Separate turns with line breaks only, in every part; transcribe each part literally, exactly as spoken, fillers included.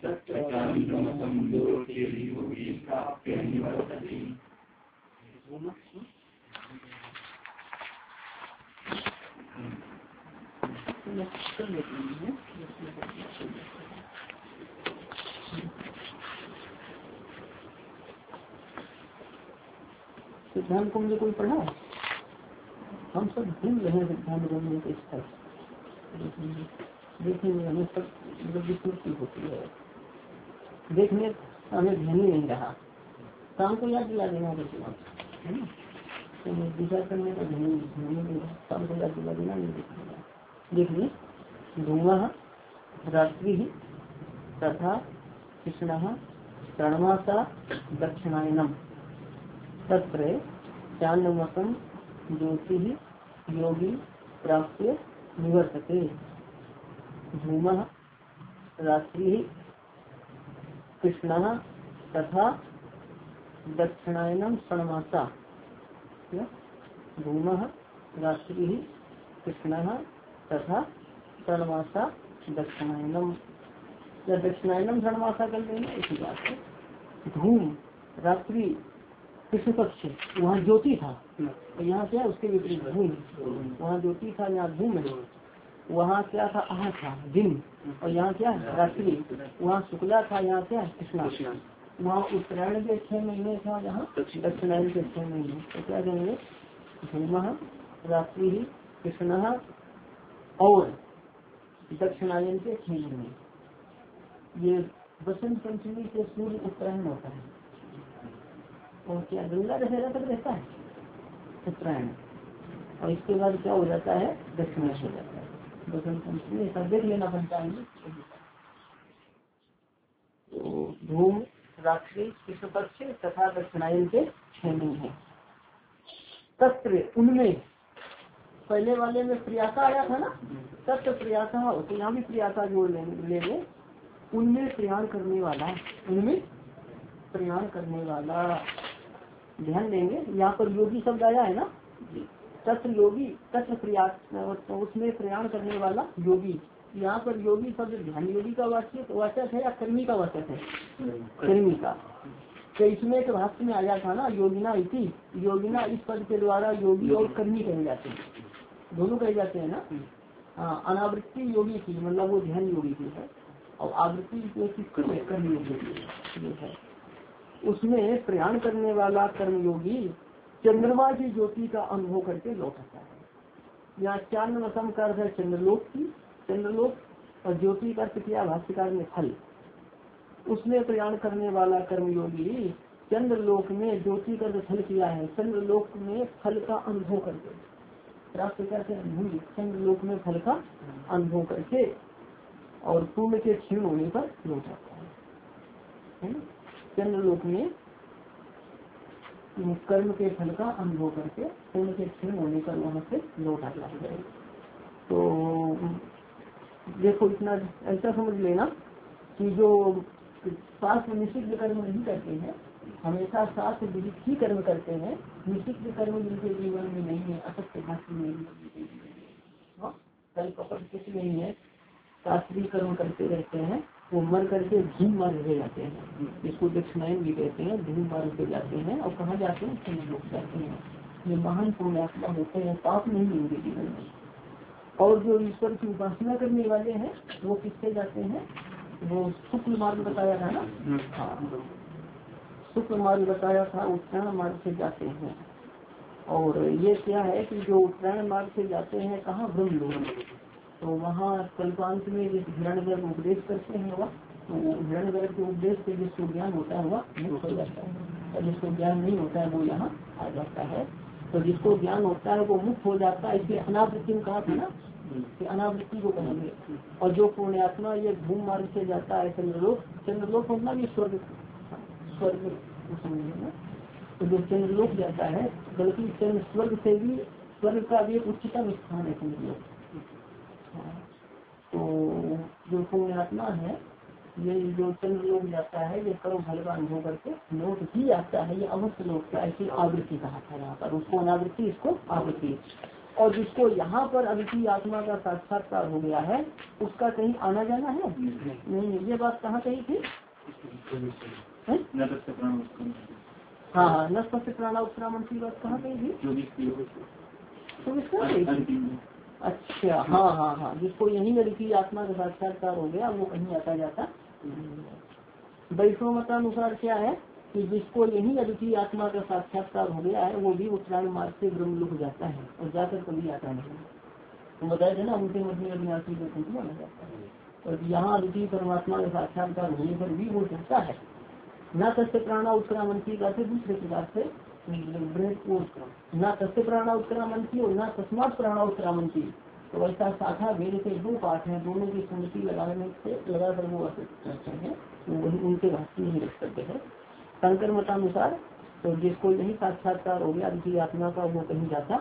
सिद्धांत को मुझे कोई पढ़ा है? हम सब भूल रहे हैं सिद्धांत बनने के स्तर देखेंगे हमें सब मतलब विस्मृति होती है, देखने हमें ध्यान ही नहीं रहा। काम को याद दिला देना है ना, तो विचार करने का ध्यान नहीं रहा, काम को याद दिला देना नहीं दिखाएगा। देखिए धूमः रात्रि तथा कृष्णः प्रणमासा दक्षिणायनम तत्र चांदमसम ज्योति योगी प्राप्य निवर्तते। धूमः रात्रि कृष्णः तथा दक्षिणायनम प्रणमासा। धूमः रात्रि कृष्णः तथा प्रणमासा दक्षिणायनम या दक्षिणायनम प्रणमासा कर देना इसी बात है। धूम रात्रि कृष्ण पक्ष वहाँ ज्योति था, तो यहाँ क्या उसके विपरीत धूम। वहाँ ज्योति था, यहाँ धूम है। वहाँ क्या था? आह था दिन, और यहाँ क्या रात्रि। वहाँ शुक्ला था, यहाँ क्या कृष्णा। वहाँ उत्तरायण के छह महीने था, यहाँ दक्षिणायन के छह महीने। तो क्या कहेंगे? धूमः रात्रि कृष्ण और दक्षिणायन के छह महीने। ये बसंत पंचमी से सूर्य उत्तरायण होता है, और क्या गंगा दशहरा तक रहता है उत्तरायण, और इसके बाद क्या हो जाता है? दक्षिणायन हो जाता है। बसंत पंचमी ऐसा देख लेना पंचांग। तो धूम रात्रि कृष्ण पक्ष तथा दक्षिणायन के छह महीने। तत्र उनमें पहले वाले में प्रियासा आया था ना, तत्र प्रियासा, तो यहाँ भी प्रियासा जोड़ लेंगे। उनमें प्रयाण करने वाला, उनमें प्रयाण करने वाला, ध्यान देंगे यहाँ पर योगी शब्द आया है ना। तत्र योगी, तत्र प्रयास, तो उसमें प्रयाण करने वाला योगी। यहाँ पर योगी शब्द ध्यान योगी का वाचक वाचक है या कर्मी का वाचक है? कर्मी का। तो इसमें एक भाष्य में आया था ना योगिना इति, योगिना इस पद के द्वारा योगी और कर्मी कहे जाते हैं, दोनों कहे जाते हैं ना। हाँ, अनावृत्ति योगी की मतलब वो ध्यान योगी की है, और आवृत्ति कर्म योगी की है। उसमें प्रयाण करने वाला कर्मयोगी चंद्रमा की ज्योति का अनुभव करके लौटता है। यहाँ चांद्रमसम का अर्थ है चंद्रलोक की, चंद्रलोक, और ज्योति का किया भाष्यकार में फल। उसमें प्रयाण करने वाला कर्मयोगी चंद्रलोक में ज्योति का फल किया है, चंद्रलोक में फल का अनुभव करके प्राप्त करके अनुभव, चंद्रलोक में फल का अनुभव करके और पूर्ण के क्षीण होने पर लौट आता है। चंद्रलोक में कर्म के फल का अनुभव करके पूर्ण के क्षीण होने पर वहां से लौट आता है। तो देखो इतना ऐसा समझ लेना कि जो शास्त्र निषिद्ध कर्म नहीं करते हैं, हमेशा शास्त्र विहित ही कर्म करते हैं। निषिद्ध कर्म जिनके जीवन में नहीं है, असत्य भाषण नहीं है, कल कपट कुछ नहीं है, शास्त्रीय कर्म करते रहते हैं, वो मर करके धूम मार्ग पे जाते हैं। इसको दक्षिणायन भी कहते हैं, धूम मार्ग पे जाते हैं। और कहाँ जाते हैं? चंद्र लोक जाते हैं। ये महान पुण्यात्मा होते हैं, पाप नहीं होंगे जीवन में। और जो ईश्वर की उपासना करने वाले हैं वो किससे जाते हैं? वो शुक्ल मार्ग बताया था ना। हाँ, शुक्ल मार्ग बताया था, उत्तरायण मार्ग से जाते हैं। और ये क्या है कि जो उत्तरायण मार्ग से जाते हैं कहाँ? ब्रह्मलोक। तो वहाँ कल्पांत में हिरण्यगर्भ उपदेश करते हैं, वह तो हिरण्यगर्भ के उपदेश से जिसको ज्ञान होता है वह मुक्त हो जाता है, और जिसको ज्ञान नहीं होता है वो यहाँ आ जाता है। तो जिसको ज्ञान होता है वो मुक्त हो जाता है, इसलिए अनावृत्ति में कहा था ना कि अनावृत्ति को कहेंगे। और जो पुण्यात्मा ये धूम मार्ग से जाता है चंद्रलोक, चंद्रलोक होना भी स्वर्ग, स्वर्ग समझे ना। तो जो चंद्रलोक जाता है, बल्कि चंद्र स्वर्ग से भी, स्वर्ग का भी एक उच्चतम स्थान है चंद्रलोक। तो जो पुण्यात्मा है ये जो चंद्रलोक जाता है, ये कर्म फल का अनुभव करके लौट ही आता है, ये अवश्य लौटता है। ऐसी आवृत्ति कहा था यहाँ पर, उसको अनावृत्ति, इसको आवृत्ति। और जिसको यहाँ पर अद्वितीय आत्मा का साक्षात्कार हो गया है उसका कहीं आना जाना है नहीं। ये बात कहाँ कही थी? हाँ हाँ नष्ट से प्राणा उत्क्रामण की बात कहाँ कही थी? तो इसका अच्छा हाँ हाँ हाँ जिसको यही अद्वितीय आत्मा का साक्षात्कार हो गया वो कहीं आता जाता। वैष्णव मतानुसार क्या है कि जिसको यही अद्वितीय आत्मा का साक्षात्कार हो गया है वो भी उत्तरायण मार्ग से ब्रह्मलोक जाता है और जाकर कभी आता नहीं। तो बताया था ना उनके मत में अविनाशी को कुछ माना जाता है और यहाँ अद्वितीय परमात्मा का साक्षात्कार होने पर भी वो जाता है। न तस्य प्राणा उत्क्रामंती का से दूसरे प्रकार से न तस्य प्राणा उत्क्रामंती और न तस्मात् प्राणा उत्क्रामंती। तो ऐसा शाखा भेद के दो पाठ हैं, दोनों की स्मृति लगाने से लगाकर वो करते हैं वही उनके भाष्य नहीं रख सकते हैं। शंकर मतानुसार तो जिसको यही साक्षात्कार हो गया अद्वितीय आत्मा का वो कहीं जाता।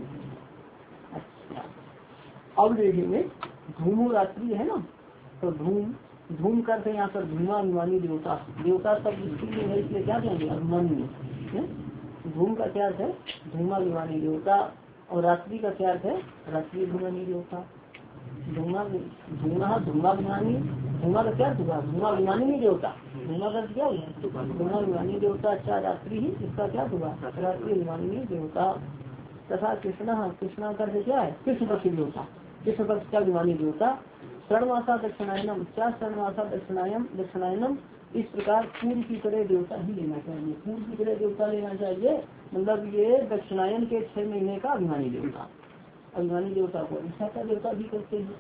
अच्छा अब देखेंगे धूमो रात्रि है ना, तो धूम धूम करते यहाँ पर धूमा अभिमानी देवता देवता सब इसलिए है इसलिए क्या कहेंगे अभिमानी। धूम का क्या अर्थ है? धूमा अभिमानी देवता। और रात्रि का क्या अर्थ है? रात्रि अभिमानी देवता। धूमा धूमा धूमा अभिमानी धूमा का क्या हुआ? धूमा अभिमानी नहीं देवता। धूमा का क्या हुआ? धूमा अभिमानी देवता। अच्छा रात्रि ही इसका क्या हुआ? रात्रि अभिमानी देवता। तथा कृष्णा कृष्णा का क्या है? कृष्ण पक्ष देवता। कृष्ण पक्ष का अभिमानी देवता। शरणवासा दक्षिणायनम क्या शरणवासा दक्षिणायम दक्षिणायनम इस प्रकार पूर्व की तरह देवता ही लेना चाहिए। पूर्व की तरह देवता लेना चाहिए मतलब ये दक्षिणायन के छह महीने का अभिमानी देवता। अभिमानी देवता को इच्छा का देवता भी करते हैं।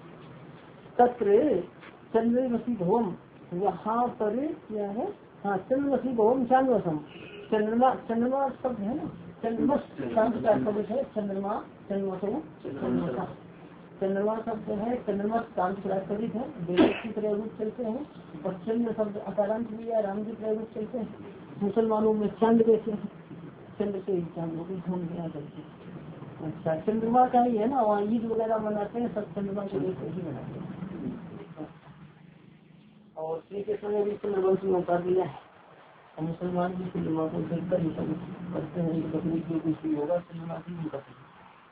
तत्र चंद्रमसी भवम यहाँ पर क्या है? हाँ चंद्रमसी भवम चांद्रमसम चंद्रमा चंद्रमा शब्द है ना। चंद्रमस शांत का शब्द है चंद्रमा चंद्रमसो चंद्रमा चंद्रमा शब्द है। चंद्रमा शांत प्राकृतिक है देव की तरह रूप चलते हैं और चंद्र शब्द अकारांत भी है राम की तरह रूप चलते हैं। मुसलमानों में चंद्र कैसे चंद्र से चांद घूम गया करते हैं। अच्छा चंद्रमा का ही है ना वहाँ ईद वगैरह मनाते हैं सब चंद्रमा को लेकर ही मनाते हैं। और श्री कृष्ण ने भी चंद्रवंश में उतार दिया है और मुसलमान भी चंद्रमा को देखकर ही करते हैं। बकरी जो कुछ भी होगा चंद्रमा की भी करते हैं।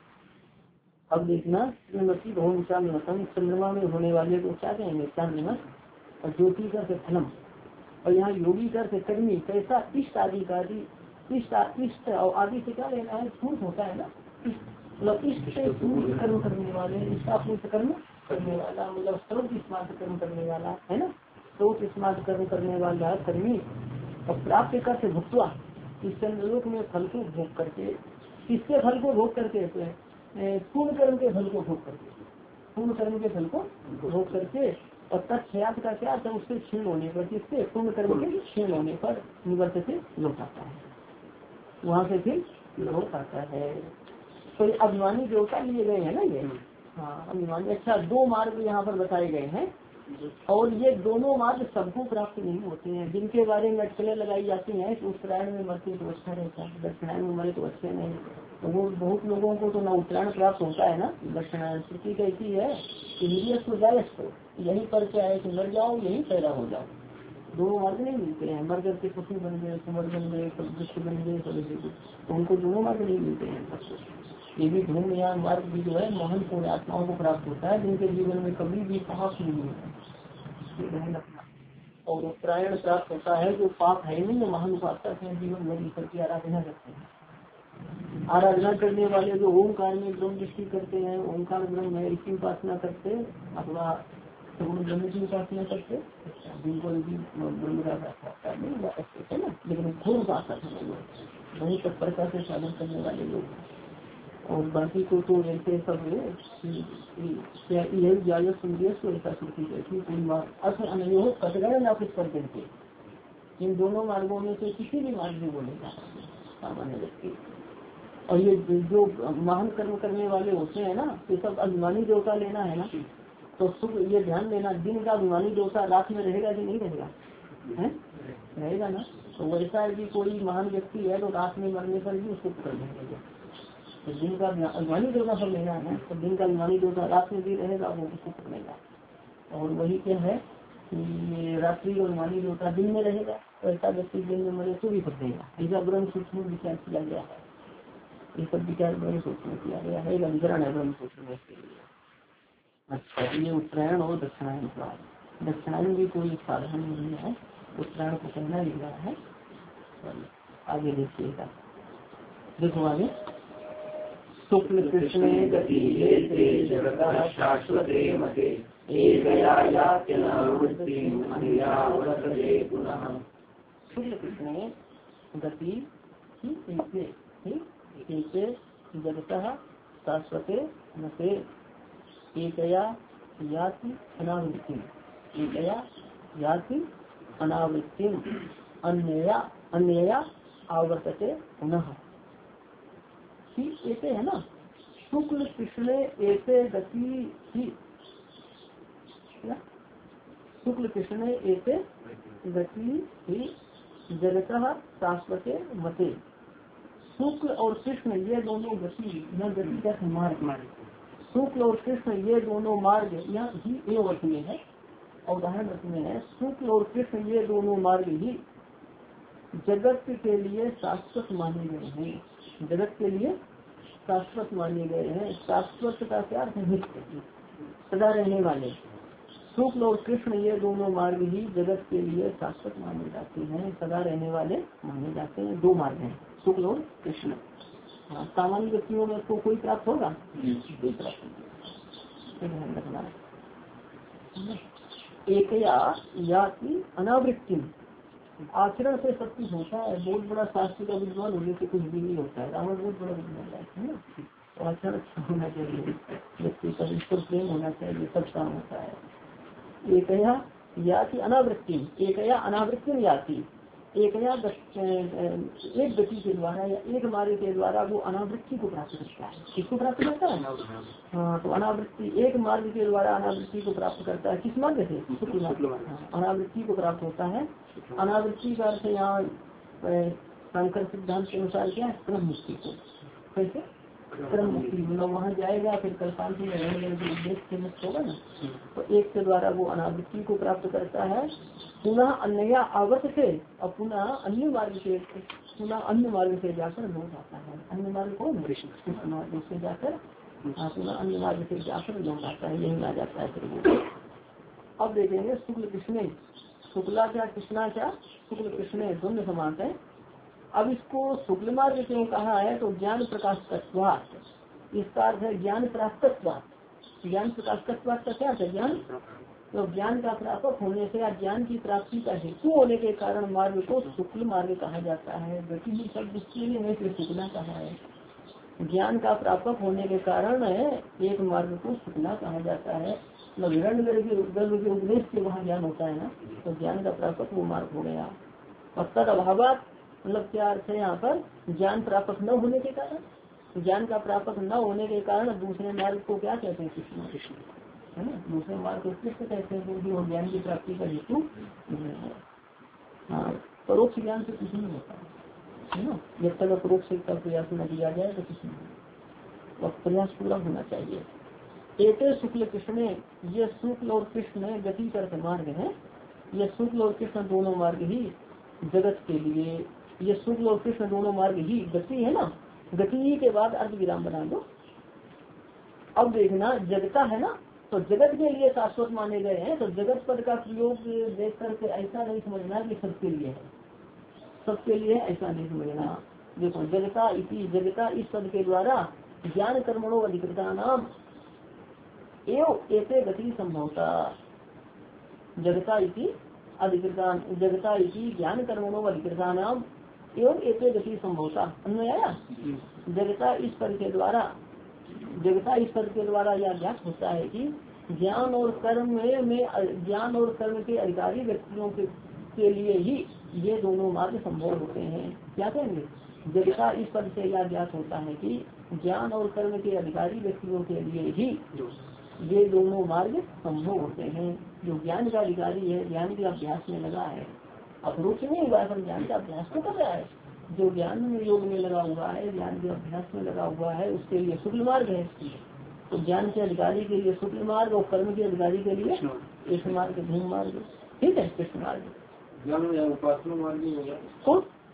अब देखना चंद्रमसी भवन चांद्रमसम चंद्रमा में होने वाले को क्या कहेंगे? चांद्रमस। और ज्योति का फलम और यहाँ योगी कर से कर्मी कैसा इष्ट आदि का इष्ट इष्ट और आदि से क्या लेना है? झूठ होता है ना मतलब इष्ट से झूठ कर्म करने वाले इष्टापूर्त कर्म करने वाला मतलब सर्व स्मार्ट कर्म करने वाला है ना। सर्व स्मार्ट कर्म करने वाला कर्मी और प्राप्त कर से भुगतवा इस चंद्रलोक में फल को भोग करके किसके फल को भोग करके पूर्ण कर्म के फल को भोग करके पूर्ण कर्म के फल को भोग करके और तत्क्षयात का क्या था? उससे क्षीण होने पर किससे? पूर्ण कर्म के क्षीण होने पर निवर्त से लौट आता है वहाँ से फिर लौट आता है। तो ये अभिमानी देवता लिए गए हैं ना ये। हाँ अभिमानी। अच्छा दो मार्ग यहाँ पर बताए गए हैं और ये दोनों मार्ग सबको प्राप्त नहीं होते हैं। जिनके बारे में अटकलें लगाई जाती हैं तो उत्तरायण में मरते तो अच्छा रहता है दक्षिणायन में मरे तो अच्छे नहीं। तो वो बहुत लोगों को तो न उत्तरायण प्राप्त होता है ना दक्षिणायन। स्थिति कैसी है कि यही पर क्या है कि मर जाओ यही पैदा हो जाओ। दोनों मार्ग नहीं मिलते हैं। मर करके पशु बन गए कुमर बन गए वृक्ष बन गए तो उनको दोनों मार्ग नहीं मिलते हैं। ये भी धूम या मार्ग भी जो है महान पूर्ण आत्माओं को प्राप्त होता है जिनके जीवन में कभी भी पाप नहीं होता। और उत्तरायण प्राप्त होता है जो पाप है नहीं महान उपासक है जीवन भर ईश्वर की आराधना करते हैं। आराधना करने वाले जो ओंकार में ब्रह्म दृष्टि करते हैं ओंकार ब्रह्म है इसकी उपासना करते अथवा ब्रह्म की उपासना करते जिनको ब्रह्म का साक्षात्कार नहीं हुआ करते है ना। लेकिन घोर उपासक है लोग वही तत्परता से साधन करने वाले लोग। और बाकी को तो ऐसे सब यही ऐसा श्रुति कहती कोई मार्ग अर्थ अनयोग कटगण ना कुछ कर देते। इन दोनों मार्गों में से किसी भी मार्ग में बोलेगा सामान्य व्यक्ति। और ये जो महान कर्म करने वाले होते हैं ना ये सब अभिमानी देवता लेना है ना। तो सुख ये ध्यान देना दिन का अभिमानी देवता रात में रहेगा कि नहीं रहेगा? है रहेगा ना। तो वैसा है कि कोई महान व्यक्ति है तो रात में मरने पर भी उसको पकड़ लेंगे। तो दिन का अभिमानी देवता सब लेना है तो दिन का अभिमानी देवता रात में भी रहेगा वो उसको पकड़ेगा। और वही क्या है कि रात्रि और अभिमानी देवता दिन में रहेगा तो ऐसा व्यक्ति दिन में मरे तो भी पकड़ेगा। ऐसा ब्रह्म सूक्ष्म विचार किया गया है। ये सब विचार ब्रह्म सूत्र में किया गया है, एक अधिकरण है ब्रह्म सूत्र में इसके लिए। अच्छा, ये उत्तरायण और दक्षिणायन का, दक्षिणायन भी कोई साधन नहीं है, उत्तरायण को कहना ही रहा है। आगे देखिएगा, देखो आगे, शुक्ल कृष्ण गति शाश्वते मते शुक्ल कृष्ण गति जगतः शाश्वते मते एकया याति अनावृत्तिम एकया याति अनावृत्तिम अन्यया अन्यया आवर्तते पुनः। ऐसे है ना, शुक्ल कृष्ण ऐसे गति ही, शुक्ल कृष्ण ऐसे गति ही जगतः शाश्वते मते। शुक्ल और कृष्ण ये दोनों गति, यह गति का मार्ग, शुक्ल और कृष्ण ये दोनों मार्ग, यहाँ ही एवं अर्थ में है, उदाहरण अर्थ में है, शुक्ल और कृष्ण ये दोनों मार्ग ही जगत के लिए शाश्वत माने गए हैं, जगत के लिए शाश्वत माने गए हैं। शाश्वत का क्या अर्थ है? सदा रहने वाले। शुक्ल और कृष्ण ये दोनों मार्ग ही जगत के लिए शाश्वत माने जाते हैं, सदा रहने वाले माने जाते हैं। दो मार्ग हैं, शुक्ल और कृष्ण। हाँ, सामान्य व्यक्तियों में तो कोई प्राप्त होगा, कोई प्राप्त ध्यान रखना। एक याति अनावृत्ति, आचरण से सब कुछ होता है। बहुत बड़ा शास्त्र का विद्वान होने से कुछ भी नहीं होता है, रावण बहुत बड़ा विद्वान है ना, तो आचरण अच्छा होना चाहिए, व्यक्ति का ईश्वर प्रेम होना चाहिए, सब काम होता है। एकया याति अनावृत्ति, एकया अनावृत्ति याति, एकया एक गति के द्वारा या एक मार्ग के द्वारा वो अनावृत्ति को प्राप्त करता है। किसको प्राप्त करता है? हाँ, तो अनावृत्ति एक मार्ग के द्वारा अनावृत्ति को प्राप्त करता है। किस मार्ग से? शुक्ल मार्ग। अनावृत्ति को प्राप्त होता है। अनावृत्ति का अर्थ यहाँ शंकर सिद्धांत के अनुसार क्या है? क्रम मुक्ति को। कैसे? क्रम मुक्ति, मतलब वहाँ जाएगा फिर कल्पांति में रहने के उद्देश्य से मुक्त होगा ना, तो एक के द्वारा वो अनावृत्ति को प्राप्त करता है। पुनः अन्य आवर्त से और पुनः अन्य मार्ग से, पुनः अन्य मार्ग से जाकर लौट आता है। अन्य मार्ग को कृष्ण मार्ग से जाकर पुनः अन्य मार्ग से जाकर लौट आता है, यही आ जाता है फिर वो। अब देखेंगे शुक्ल कृष्ण, शुक्ला क्या कृष्णा क्या, शुक्ल कृष्ण दोनों समान है। अब इसको शुक्ल मार्ग क्यों कहा है? तो ज्ञान प्रकाश तत्वात्, इसका अर्थ है ज्ञान प्राप्तत्वात्। ज्ञान प्रकाश तत्वात् का क्या है? ज्ञान, तो ज्ञान का प्रापक होने से या ज्ञान की प्राप्ति का हेतु होने के कारण मार्ग को शुक्ल मार्ग कहा जाता है। गति ही शब्द इसके लिए है कि शुक्ला कहा है। ज्ञान का प्रापक होने के कारण एक मार्ग को शुक्ला कहा जाता है। मतलब हिरण्यगर्भ के उपदेश से वहाँ ज्ञान होता है ना, तो ज्ञान का प्रापक वो मार्ग हो गया। और तद अभाव मतलब क्या अर्थ है यहाँ पर? ज्ञान प्रापक न होने के कारण, ज्ञान का प्रापक न होने के कारण दूसरे मार्ग को क्या कहते हैं? कृष्ण कृष्ण है ना, दूसरे मार्ग को कृष्ण कहते हैं, क्योंकि वो ज्ञान की प्राप्ति का हेतु नहीं है। हाँ, परोक्ष ज्ञान से कुछ नहीं होता है ना, जब तक अपरोक्ष का प्रयास न किया जाए तो कुछ नहीं, और प्रयास पूरा होना चाहिए। एक शुक्ल कृष्ण, ये शुक्ल और कृष्ण गति कर मार्ग है। ये शुक्ल और कृष्ण दोनों मार्ग ही जगत के लिए, ये शुक्ल और कृष्ण दोनों मार्ग ही गति है ना, गति के बाद अर्ध विराम बना दो। अब देखना जगता है ना, तो जगत के लिए शाश्वत माने गए हैं, तो जगत पद का प्रयोग देख करके ऐसा नहीं समझना कि सबके लिए है, सबके लिए ऐसा नहीं समझना। देखो जगता इसी, जगता इस पद के द्वारा ज्ञान कर्मणों अधिकृता नाम एवं एते गति संभवता। जगता इति अधिकृता, जगता इति ज्ञान कर्मणों अधिकृता नाम एवं एते गति संभवता। अन्वय आया? जगता इस पद के द्वारा, जगता इस पद के द्वारा यह ज्ञात होता है कि ज्ञान और कर्म में, में ज्ञान और कर्म के अधिकारी व्यक्तियों के, के लिए ही ये दोनों मार्ग संभव होते हैं। क्या कहेंगे? जगता इस पद से यह ज्ञात होता है कि ज्ञान और कर्म के अधिकारी व्यक्तियों के लिए ही ये दोनों मार्ग संभव होते हैं। जो ज्ञान का अधिकारी है, ज्ञान के अभ्यास में लगा है, अपरोक्ष नहीं हुआ है, ज्ञान का अभ्यास तो कर रहा है, जो ज्ञान में योग में लगा हुआ है, ज्ञान के अभ्यास में लगा हुआ है, उसके लिए शुक्ल मार्ग है। तो ज्ञान के अधिकारी के लिए शुक्ल मार्ग और कर्म के अधिकारी के लिए कृष्ण मार्ग, धूम मार्ग, ठीक है, कृष्ण मार्ग।
उपासना मार्ग
कौन?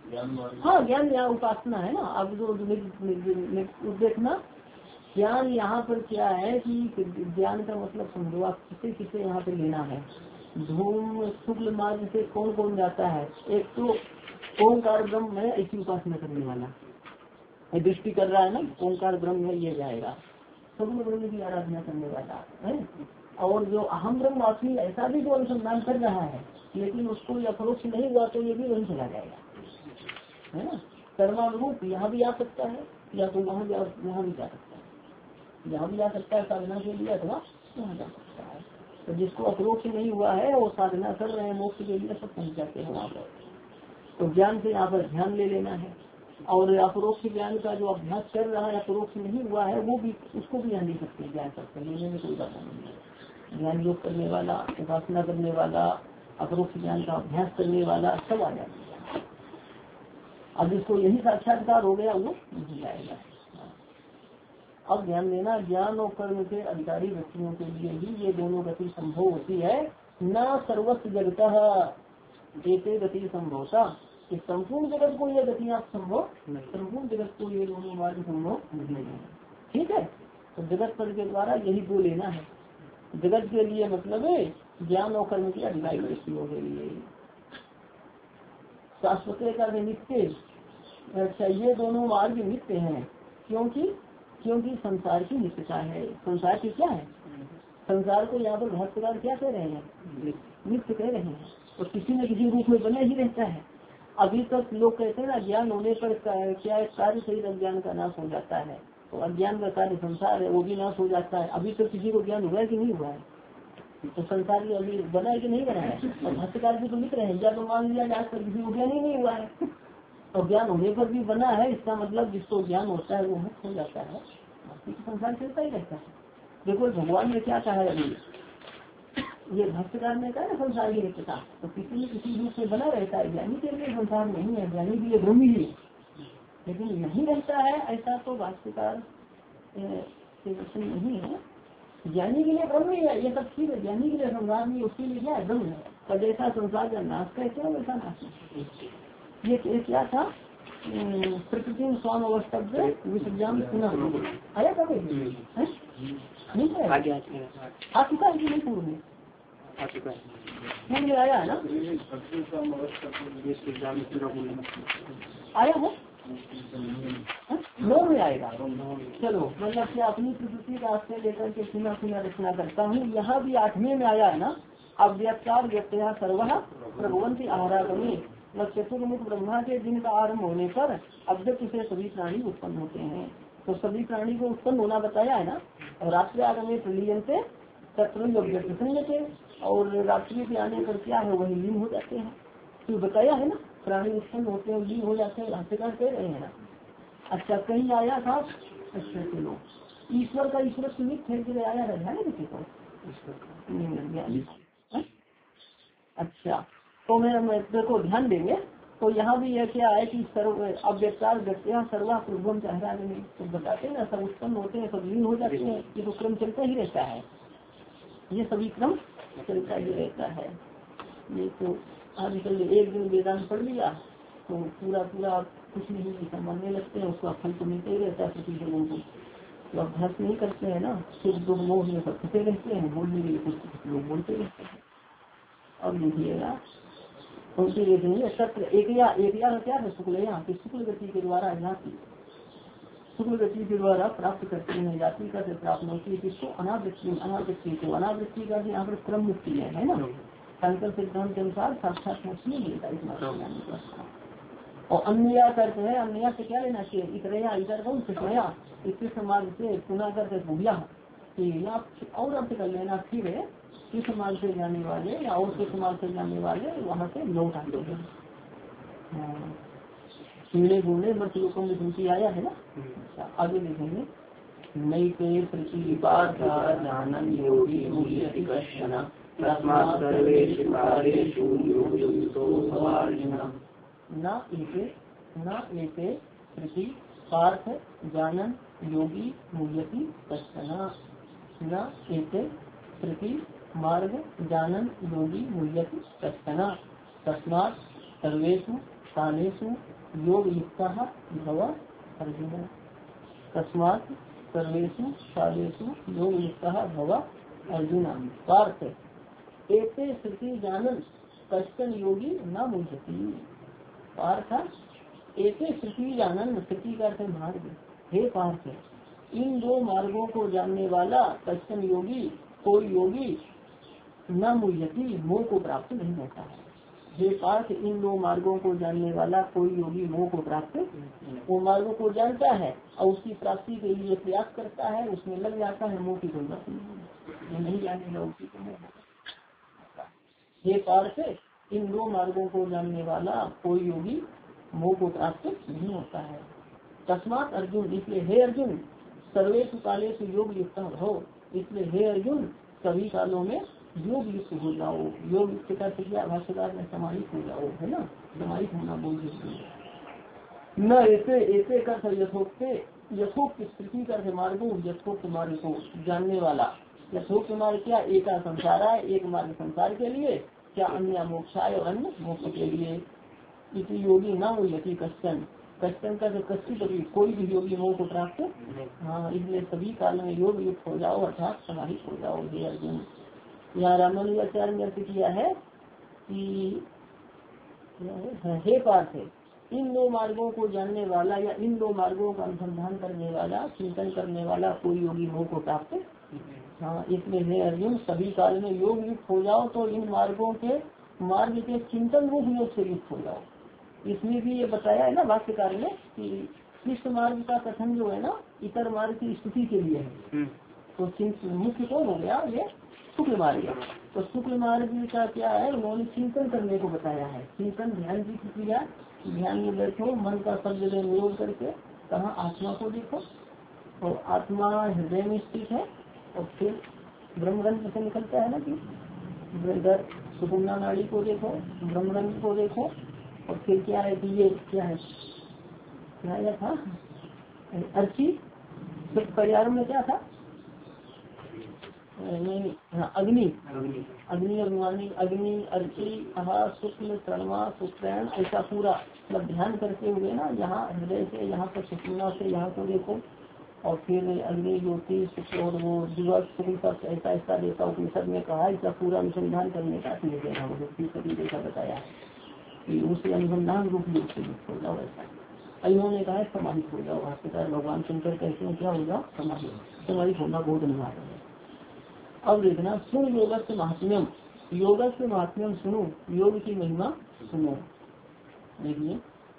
हाँ ज्ञान यहाँ उपासना है ना। अब जो देखना ज्ञान यहाँ पर क्या है कि ज्ञान का मतलब समझो आप किसे किसे यहाँ पर लेना है। धूम शुक्ल मार्ग से कौन कौन जाता है? एक तो ओंकार ब्रह्म है ऐसी उपासना करने वाला, दृष्टि कर रहा है ना, ओंकार ब्रह्म है ये जाएगा। शुक्ल ब्रह्म की आराधना करने वाला है। और जो अहम ब्रह्मास्मि ऐसा भी जो अनुसंधान कर रहा है लेकिन उसको अपरोक्ष नहीं हुआ तो ये भी वहीं चला जाएगा, है ना। कर्मानुरूप यहाँ भी आ सकता है या तो वहाँ भी वहाँ भी जा सकता है, यहाँ भी जा सकता है साधना के लिए अथवा वहाँ जा सकता है। तो जिसको अपरोक्ष नहीं हुआ है वो साधना कर रहे हैं मोक्ष के लिए सब पहुँच जाते हैं वहाँ पर। तो ज्ञान से यहाँ पर ध्यान ले लेना है। और अपरोक्ष ज्ञान का जो अभ्यास कर रहा है अपरोक्ष नहीं हुआ है वो भी उसको भी यहाँ ले सकते हैं, ज्ञान सकते लेने में कोई बात नहीं है। ज्ञान योग करने वाला, उपासना करने वाला, अपरोक्ष ज्ञान का अभ्यास करने वाला सब आ जाते हैं। अब जिसको यही साक्षात्कार हो गया वो नहीं जाएगा। अब ध्यान देना ज्ञान और कर्म के अधिकारी व्यक्तियों के लिए ही ये दोनों गति संभव होती है। न सर्वस्व जगत एक गति संभवता, इस संपूर्ण जगत को ये गतियाँ संभव, संपूर्ण जगत को ये दोनों मार्ग संभव नहीं है। ठीक है, तो जगत पद के द्वारा यही दो लेना है। जगत के लिए मतलब है ज्ञान और कर्म के अधिकारी व्यक्तियों के लिए। शाश्वत का नित्य, अच्छा ये दोनों मार्ग नित्य हैं क्योंकि क्योंकि संसार की नित्यता है। संसार की क्या है? संसार को यहाँ पर भाष्यकार क्या कह रहे हैं? नित्य कह रहे हैं। और किसी न किसी रूप में बना ही रहता है। अभी तक लोग कहते हैं ना ज्ञान होने पर क्या कार्य सहित अज्ञान का नाश हो जाता है। तो अज्ञान का कार्य संसार है वो भी नाश हो जाता है। अभी तक किसी को ज्ञान हुआ है कि नहीं हुआ है? तो संसार भी अभी बना है कि नहीं बना है? और भाष्यकार भी तो लिख रहे हैं या तो मान लिया आज तक किसी को ज्ञान ही नहीं हुआ है और ज्ञान होने पर भी बना है। इसका मतलब जिसको ज्ञान होता है वो मुक्त हो जाता है, संसार चलता ही रहता है। देखो भगवान ने क्या कहा है अभी, ये भाष्यकार ने कहा ना संसार की नित्यता, तो किसी न किसी रूप में बना रहता है। ज्ञानी के लिए संसार नहीं है, ज्ञानी के लिए ब्रह्म ही, लेकिन नहीं रहता है ऐसा तो भाष्यकार नहीं है। ज्ञानी के लिए ब्रह्म ही है, ये सब ठीक है। ज्ञानी के लिए संसार नहीं, उसके लिए क्या है? ब्रह्म है। पर जैसा संसार का नाश कहते हैं वैसा नाश नहीं। ये क्या था? प्रकृति स्वाम अवस्था विसर्जन सुना आया कभी नहीं है? आ चुका है कि नहीं? पूर्व में पूर्व में आया है ना? आया है नौ में आएगा। चलो मतलब कि अपनी प्रकृति का आश्रय लेकर के सुना सुना रचना करता हूँ। यहाँ भी आठवें में आया है ना। अव्यक्तार व्यक्तया सर्वः प्रभुवंती आहारागमी, चतुर्मुख ब्रह्मा के दिन का आरंभ होने पर अव्यक्त से सभी प्राणी उत्पन्न होते हैं। तो सभी प्राणी को उत्पन्न होना बताया है ना। और रात्रि आगमे प्रलीन से तत्व और रात्रि के आने पर क्या है वही लीन हो जाते हैं। तो बताया है ना प्राणी उत्पन्न होते हैं लीन हो जाते हैं, भाष्यकार कह रहे हैं ना। अच्छा कहीं आया था? अच्छा चलो ईश्वर का ईश्वर सुनित थे आया है ना किसी को? अच्छा तो मैं, मैं देखो ध्यान देंगे। तो यहाँ भी यह क्या है कि सर्व अव्यक्तार व्यक्तियाँ सर्वा प्रभुम चाहरा नहीं तो बताते हैं ना, सब उत्पन्न होते हैं सब लीन हो जाते हैं। ये तो क्रम चलता ही रहता है, ये सभी क्रम चलता ही रहता है। ये तो आजकल एक दिन वेदांत पढ़ लिया तो पूरा पूरा कुछ नहीं मानने लगते हैं, उसका फल तो मिलता ही रहता है किसी लोगों को। तो अभ्यास नहीं करते हैं ना, सुख दुख मोह में सब फंसे रहते हैं, बोलने के लिए कुछ लोग बोलते रहते हैं। अब देखिएगा उनकी देखेंगे सत्र एक या एक या क्या है शुक्ल यहाँ की शुक्ल गति के द्वारा यहाँ की शुक्ल गति के द्वारा प्राप्त करते हैं। जाति का से प्राप्त होती है किसको? अनावृत्ति अनावृत्ति को। अनावृत्ति का यहाँ पर क्रम मुक्ति है, है ना। शंकर सिद्धांत के अनुसार साक्षात मोक्ष नहीं मिलता इस मात्र। और अन्य करते हैं, अन्य से क्या लेना चाहिए? इतरया इतर कौन कृष्णया इस समाज से पुनः करते भूया और अर्थ कर लेना फिर किस समाज से जाने वाले या और किस समाज से जाने वाले वहाँ से लौट आते हैं। कीड़े गुणे मृत्युलोकों में धुंची आया है ना। अच्छा आगे देखेंगे। नई पे प्रतिपाद योगी न एके न एके प्रति पार्थ जानन योगी मुह्यति कश्चन। न एके प्रति मार्ग जानन योगी मुह्यति कश्चन। तस्मात् सर्वेषु कालेषु योग युक्ता भव अर्जुन। तस्मात् सर्वेषु कालेषु योग युक्ता भव अर्जुन। पार्थ एते श्रुति जानन कश्चन योगी न मुह्यति। पार्थ एते श्रुति जानन, श्रुति का अर्थ मार्ग। हे पार्थ, इन दो मार्गों को जानने वाला कश्चन योगी, कोई योगी न मुह्यति, मोह को प्राप्त नहीं होता है। हे पार्थ, इन दो मार्गों को जानने वाला कोई योगी मोह को प्राप्त, वो मार्गों को जानता है और उसकी प्राप्ति के लिए प्रयास करता है, उसमें लग जाता है, मोह की कोई बात नहीं, नहीं जानेगा उसी को मोह। हे पार्थ, इन दो मार्गों को जानने वाला कोई योगी मोह को प्राप्त नहीं होता है। तस्मात् अर्जुन, इसलिए हे अर्जुन, सर्वेषु कालेषु योग युक्त हो, इसलिए हे अर्जुन सभी कालों में योग युक्त हो जाओ। योग युक्त का क्या भाष्यकार में समाहित हो जाओ, है ना, समाहित होना बोल न ऐसे ऐसे कर यथोक्त, यथोक्त स्थिति कर मार्गो, यथोक्त मार्ग को जानने वाला। यथोक्त मार्ग क्या, एक संसार है, एक मार्ग संसार के लिए, क्या अन्य मोक्षाय और अन्य मोक्ष के लिए। इसी योगी न मुह्यति कश्चन, कश्चन का कश्चित भी, कोई भी योगी मोह को प्राप्त। हाँ, इसलिए सभी काल में योग युक्त हो जाओ, अर्थात समाहित हो जाओ। हे अर्जुन, यहाँ रामानुजाचार्य ने अर्थ किया है कि हे पार्थ, इन दो मार्गों को जानने वाला या इन दो मार्गों का अनुसंधान करने वाला, चिंतन करने वाला कोई योगी मोह को प्राप्त। हाँ, इसलिए हे अर्जुन सभी काल में योग युक्त हो जाओ, तो इन मार्गों के मार्ग के चिंतन रूप योग से युक्त हो जाओ। इसमें भी ये बताया है ना भाष्यकार ने कि कृष्ण मार्ग का कथन जो है ना इतर मार्ग की स्तुति के लिए है। तो मुख्य कौन हो गया, ये शुक्ल मार्ग। तो शुक्ल मार्ग का क्या है, उन्होंने चिंतन करने को बताया है। चिंतन ध्यान की प्रक्रिया, ध्यान में बैठो, मन का सब जगह निरोध करके कहाँ आत्मा को देखो, और आत्मा हृदय में स्थित है, और फिर ब्रह्मरंध्र से निकलता है ना कि इधर सुषुम्ना नाड़ी को देखो, ब्रह्मरंध्र को देखो, और फिर क्या है कि ये क्या है, क्या था अर्ची, परिवार में क्या था, नहीं हाँ अग्नि, अग्नि अभिमानी, अग्नि अर्ची आहा शुक्ल तणवा शुक्रैन, ऐसा पूरा मतलब ध्यान करते हुए ना, यहाँ हृदय से यहाँ पर सुषुम्ना से यहाँ को देखो, और फिर अग्नि ज्योति शुक्ल और वो दिवस शुक्ल का ऐसा ऐसा देखा उपनिषद में कहा, ऐसा पूरा अनुसंधान करने का देखा बताया कि उसे अनुसंधान रूप में उससे युक्त हो जाओ। ऐसा इन्होंने कहा समाहित हो जाओ। भाष्यकार भगवान शंकर कहते हैं क्या होगा, समाहित, समाहित होना बहुत अनिवार्य है। अब देखना, सुन योग से महात्म्यम, योग से महात्म्यम सुनो, योग की महिमा सुनो। देखिए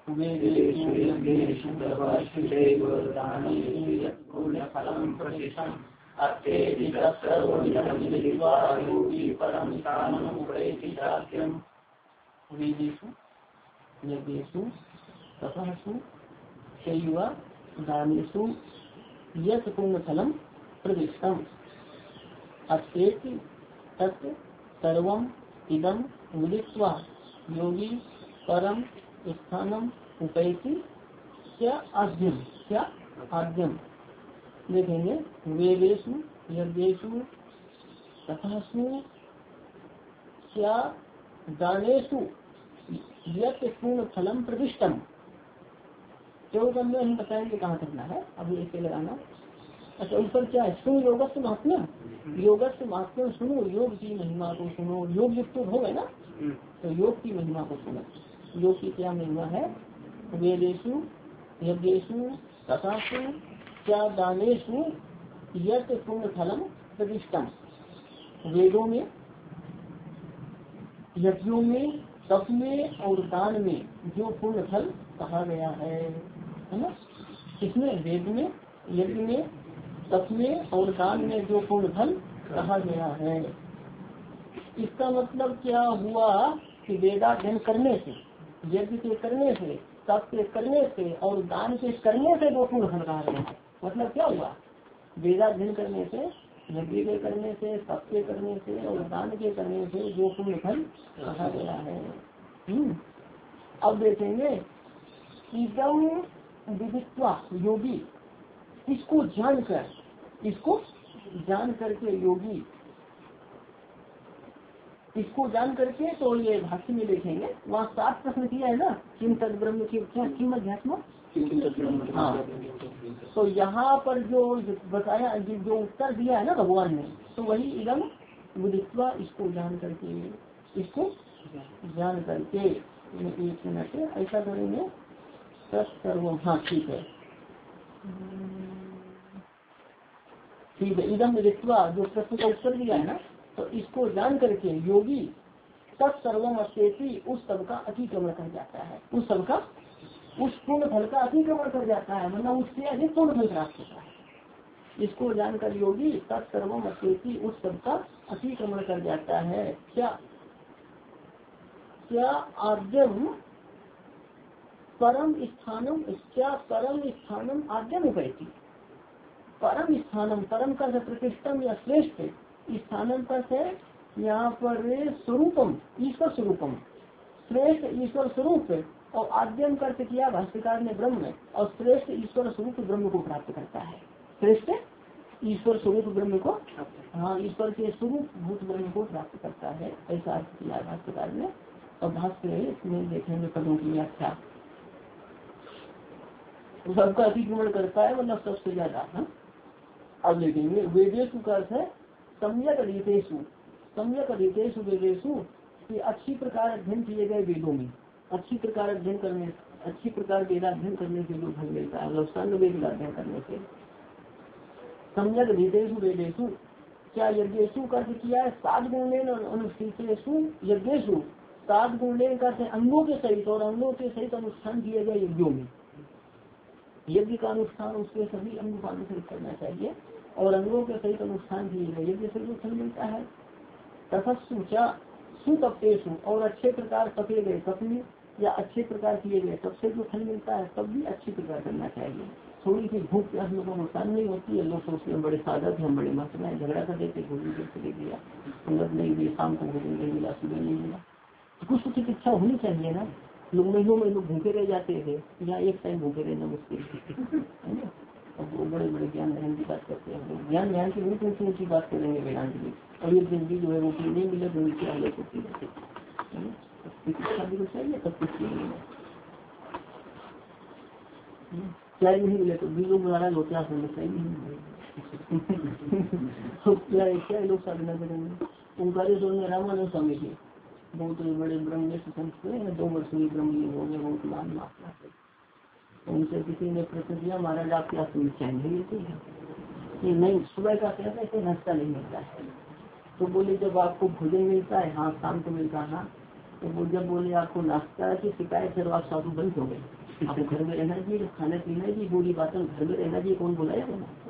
वेदेषु यज्ञेषु तपःसु चैव दानेषु यत् पुण्यफलं प्रदिष्टम् अस्तेति तत् सर्वम् इदं विदित्वा योगी परम स्थानम उपैति क्या आद्यम, क्या आद्यम। देखेंगे वेदेषु यज्ञेषु तपःसु क्या दानेषु यत् पूर्ण फलम प्रतिष्ठम। योग में हम बताएंगे कहाँ करना है, अभी ऐसे लगाना। अच्छा ऊपर क्या है, सुन योग से महात्म्य, योग से महात्म्य सुनो, योग की महिमा को सुनो। योग युक्त हो गए ना, तो योग की महिमा को सुनो। योग की क्या महिमा है, वेदेषु यज्ञेषु तथासु क्या दानेषु यत् पूर्ण फलम प्रतिष्ठम। वेदों में, यज्ञों में, तप में और दान में जो पूर्ण फल कहा गया है, है ना। इसमें वेद में, यज्ञ में, तप में और दान में जो पूर्ण फल कहा गया है, इसका मतलब क्या हुआ कि वेदाध्ययन करने से, यज्ञ के करने से, तप के करने से और दान के करने से जो पूर्ण फल कहा गया है। मतलब क्या हुआ, वेदाध्ययन करने से, यज्ञ के करने से, तप के करने से और दान के करने से जो पुण्य फल कहा गया है। हम्म अब देखेंगे इदम विदित्वा योगी, इसको जानकर, इसको जान करके योगी इसको जान करके तो ये भाष्य में देखेंगे वहाँ सात प्रश्न किया है ना, किम तद ब्रह्म की क्या किम अध्यात्म। हाँ, तो यहाँ पर जो बताया जो उत्तर दिया है ना भगवान ने, तो वही इदम विदित्वा, इसको जान करके, इसको जान करके, एक मिनट ऐसा करेंगे सर्व। हाँ ठीक है, ठीक है। इदम विदित्वा जो प्रश्न का उत्तर दिया है ना, तो इसको जान करके योगी तत्सर्वम अस्तेति, उस सब का अतिक्रमण कर जाता है, उस सब का उस पूर्ण फल का अतिक्रमण कर जाता है, मतलब उससे अधिक पूर्ण फल प्राप्त होता है। इसको जानकर योगी तत्सर्वम अस्तेति, उस सब का अतिक्रमण कर जाता है। क्या क्या आद्यम परम स्थानम, क्या परम स्थानम आद्यम उपैति। परम स्थानम, परम का प्रतिष्ठम या श्रेष्ठ, स्थानम का है यहाँ पर स्वरूपम, ईश्वर स्वरूपम, श्रेष्ठ ईश्वर स्वरूप, और आद्यम का अर्थ किया भाष्यकार ने ब्रह्म, और श्रेष्ठ ईश्वर स्वरूप ब्रह्म को प्राप्त करता है। श्रेष्ठ ईश्वर स्वरूप ब्रह्म को, हाँ ईश्वर के स्वरूप भूत ब्रह्म को प्राप्त करता है, ऐसा अर्थ किया भाष्यकार ने। और भाष्य इसमें देखेंगे पदों की व्याख्या, सबका अतिक्रमण करता है, मतलब सबसे ज्यादा। हाँ अब देखेंगे वेदेशु का अर्थ है सम्यक अधीतेषु, सम्यक अधीतेषु वेदेशु, कि अच्छी प्रकार अध्ययन किए गए वेदों में, अच्छी प्रकार अध्ययन करने, अच्छी प्रकार वेदाध्ययन करने से जो फल मिलता है, मतलब संग वेद अध्ययन करने से। सम्यक अधीतेषु वेदेशु, क्या यज्ञेशु का अर्थ किया है सात गुणेन अनुष्ठितेषु यज्ञेशु, सात गुणेन का अंगों के सहित, और अंगों के सहित अनुष्ठान किए गए यज्ञों में। यज्ञ का अनुष्ठान उसके सभी अंग का अनुसरण करना चाहिए, और अंगों के सहित अनुष्ठान किए गए यज्ञ से जो फल मिलता है। तथा सूचा सुतप्तेषु, और अच्छे प्रकार तपे गए तप में, या अच्छे प्रकार किए गए तब से जो फल मिलता है, तब भी अच्छी प्रकार करना चाहिए। थोड़ी सी भूख प्यास लोगों को नुकसान नहीं होती है, लोग सोचते हैं बड़े साधक हैं, बड़े मस्त हैं, झगड़ा कर देते, भोजन देर से दे दिया, संगत नहीं दी, शाम को भोजन नहीं मिला, सुबह नहीं मिला, कुछ उचित इच्छा होनी चाहिए ना। लोग महीनों में लोग भूखे रह जाते थे, या एक टाइम भूखे रहना मुश्किल है ना। अब वो बड़े बड़े ज्ञान ध्यान की बात करते हैं, लोग ज्ञान ध्यान की ऊँची ऊँची ऊँची बात करेंगे वेदांत की, और एक दिन की जो है रोटी नहीं मिले तो नीचे आगे होती रहती है, इच्छा भी तो चाहिए, सब कुछ चाहिए। चाय नहीं मिले तो भी लोग नाराज होते हैं, चाय नहीं मिले क्या लोग साधना करेंगे। ओंकारेश्वर में रामानंद स्वामी जी बहुत बड़े ब्रह्म संत हुए, दो वर्ष हुई ब्रह्म हो गए, बहुत मान मात्रा से। उनसे किसी ने प्रश्न किया महाराज आपके हाथ में चाय नहीं मिलती है, ये नहीं सुबह का कहते हैं कोई नाश्ता नहीं मिलता है। तो बोले जब आपको भोजन मिलता है, हाँ शाम को मिलता है, हाँ। तो वो जब बोले आपको नाश्ता की शिकायत है, आप साधु बंद हो गए, आपको घर में रहना चाहिए, खाना पीना चाहिए, पूरी बातें घर में रहना चाहिए, कौन बुलाया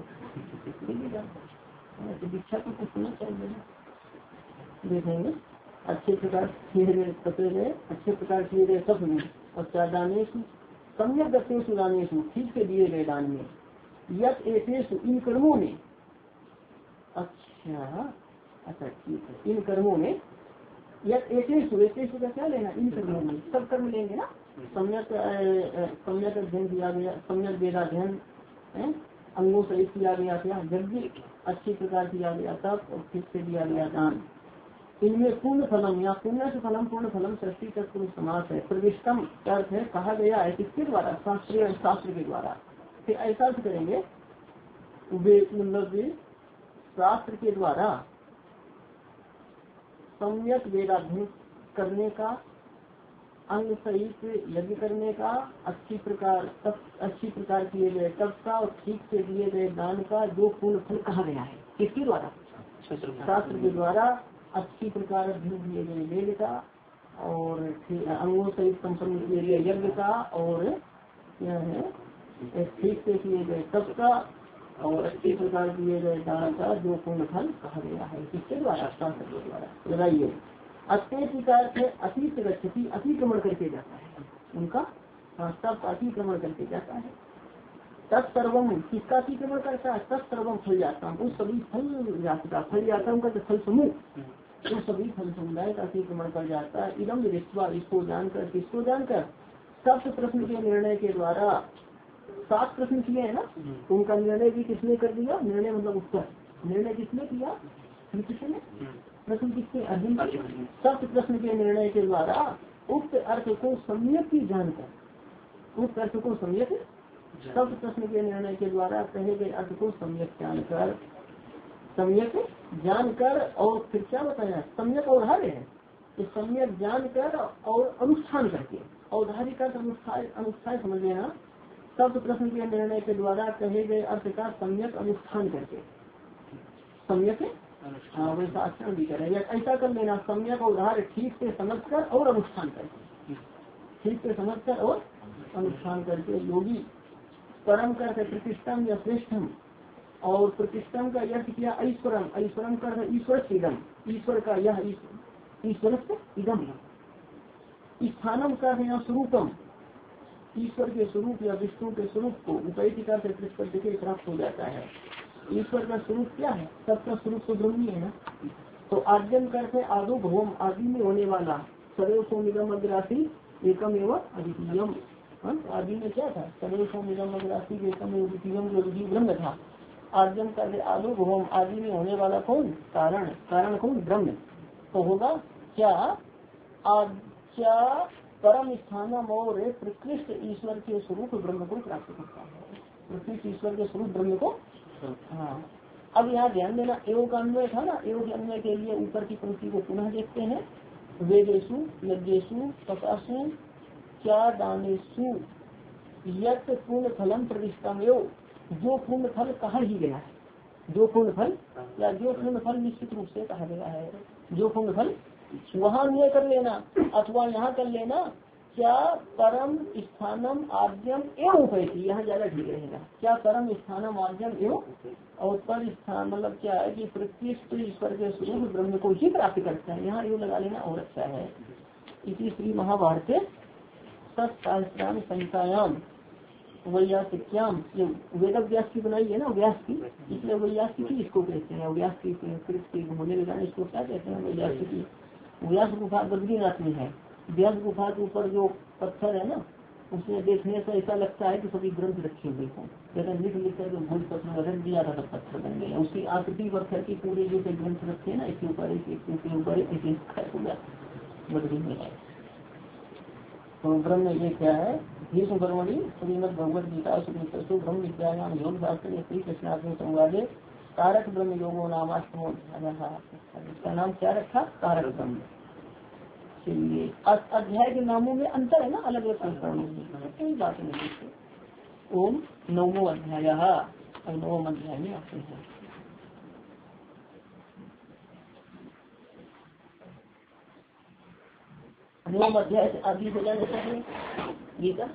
दीक्षा को कुछ होना चाहिए। देखेंगे अच्छे प्रकार किए गए तपे गए, अच्छे प्रकार किए गए तप में, और क्या दानेश सम्यक दत्तेषु दानेषु, ठीक से दिए गए दान में, यत एतेषु इन कर्मों में, अच्छा अच्छा ठीक है, इन कर्मों में, यत एतेषु, एतेषु का क्या लेना, इन कर्मों में, सब कर्म लेंगे ना। सम्यक सम्यक अध्ययन किया गया, सम्यक वेदाध्ययन अंगों सहित किया गया, क्या यज्ञ अच्छी प्रकार किया गया तब, और ठीक से दिया गया दान, इनमें पूर्ण फलम या पुण्य से फलम पूर्ण फलम सृष्टि तत्व समास है। प्रविष्टम अर्थ है कहा गया है किसके द्वारा, शास्त्रीय शास्त्र के द्वारा। फिर ऐसा करेंगे मतलब शास्त्र के द्वारा सम्यक वेदाध्ययन करने का, अंग सहित यज्ञ करने का, अच्छी प्रकार तब अच्छी प्रकार किए गए तब का, और ठीक से दिए गए दान का जो पूर्ण फल कहा गया है, किसके द्वारा, शास्त्र के द्वारा। अच्छी प्रकार अध्ययन किए गए वेद का, और अंगों सहित संपन्न किए गए यज्ञ का, और क्या है ठीक से किए गए तप का, और अच्छी प्रकार किए गए दान का जो पूर्ण फल कहा गया है, किसके द्वारा, शास्त्र के द्वारा। लगाइए अत्यधिकार से अतीत गति, अतिक्रमण करके जाता है उनका, सब अतिक्रमण करके जाता है। तत्सर्वम किसका अतिक्रमण करता है, तत्सर्वम फल जाता हूँ, उस सभी फल जाता फल जाता हूँ का फल समूह, तो सभी फल समुदाय का अतिक्रमण कर जाता है। इदम विदित्वा, इसको जानकर, किसको जानकर, सप्त प्रश्न के निर्णय के द्वारा, सात प्रश्न किए है ना, तो उनका निर्णय भी किसने कर दिया, निर्णय मतलब उत्तर, निर्णय किसने किया, किसने प्रश्न किसके? अर्जुन के। सप्त प्रश्न के निर्णय के द्वारा उक्त अर्थ को सम्यक ही जानकर, उक्त अर्थ को सम्यक, सप्त प्रश्न के निर्णय के द्वारा कहे गए अर्थ को सम्यक जानकर, सम्यक जानकर और फिर क्या बताया? सम्यक औधार्य है, तो सम्यक जानकर और अनुष्ठान करके, औधार्य का अनुष्ठान, अनुष्ठान समझ लेना। शब्द प्रश्न के निर्णय के द्वारा कहे गए अर्थ का सम्यक अनुष्ठान करके, सम्यक हाँ वैसा आचरण भी करें, ऐसा कर लेना। सम्यक औधार्य ठीक से समझ कर और अनुष्ठान करके, ठीक से समझ कर और अनुष्ठान करके योगी परम कर प्रतिष्ठम या श्रेष्ठम, और प्रतिष्ठम का अर्थ किया ऐश्वरम, ऐश्वरम कर ईश्वर से इदम, ईश्वर का यह ईश्वर से इदम, स्थानम का यहाँ स्वरूपम, ईश्वर के स्वरूप या विष्णु के स्वरूप को उपैतिका से प्रतिष्ठा प्राप्त हो जाता है। ईश्वर का स्वरूप क्या है? सबका स्वरूप तो ब्रह्म है ना। तो आद्यम करते आदो भोम, आदि में होने वाला, सदैव सोमिगम अग्रासी एकम एवं अद्वितीयम, आदि में क्या था? सदैव सोमिगम अग्रासी एकम एवं अद्वितीयम, जो विधि ब्रह्म था। आद्यम करते आदो भोम, आदि में होने वाला कौन? कारण, कारण कौन? ब्रह्म। तो होगा क्या? क्या परम स्थानम और प्रकृष्ट ईश्वर के स्वरूप ब्रह्म को प्राप्त करता है, प्रकृष्ट ईश्वर के स्वरूप ब्रह्म को। हाँ, अब यहाँ ध्यान देना, एवं का अन्वय था ना, एवं के अन्वय के लिए ऊपर की पंक्ति को पुनः देखते हैं। वेदेशु यज्ञेशु तपस्सु क्या दानेशु यत् पूर्ण फलम प्रतिष्ठम एवं, जो पूर्ण फल कहा ही गया है, जो पूर्ण फल या जो पूर्ण फल निश्चित रूप से कहा गया है, जो पूर्ण फल वहाँ अन्वय कर लेना अथवा यहाँ कर लेना। क्या परम स्थानम आद्यम एवं उपैति, यहाँ ज्यादा ठीक रहेगा। क्या परम स्थानम आद्यम एवं, और पर स्थान मतलब क्या है कि प्रतिष्ठित ईश्वर के स्वरूप ब्रह्म को ही प्राप्त करता है, यहाँ एवं लगा लेना और अच्छा है। इसी श्री महाभारत सत्सहस्राम संहितायाम वैयासिक्याम, ये वेद व्यास की बनाई है ना, व्यास की, इसलिए वैयास की इसको कहते हैं, व्यास की होने लगाने इसको क्या कहते हैं? वैयास की। व्यास गुफा बद्रीनाथ में है, व्यास गुफा के ऊपर जो पत्थर है ना, उसमें देखने से ऐसा लगता है कि सभी ग्रंथ रखे हुए हैं, लेकिन लिख लिख कर भूल पत्थर रख दिया था तब पत्थर बन गया। उसकी आकृति पत्थर की पूरे जो ग्रंथ रखे हैं ना, इसके ऊपर इसके ऊपर इसी बद्री में है। तो ब्रह्म ये क्या है? भीष्म परमणि श्रीमद भगवद गीता सुनिश्चय ब्रह्म विद्यायाम योग शास्त्र श्री कृष्णार्जुन संवादे कारक ब्रह्म योगो नामाष्टमो, इसका नाम क्या रखा? कारक ब्रह्म। चलिए, अध्याय के नामों में अंतर है ना, अलग अलग संस्करणों में, कोई बात नहीं। ओम नवमो अध्याय, अब नवम अध्याय में आते हैं। नवम अध्याय से आदि हो जाए गीता,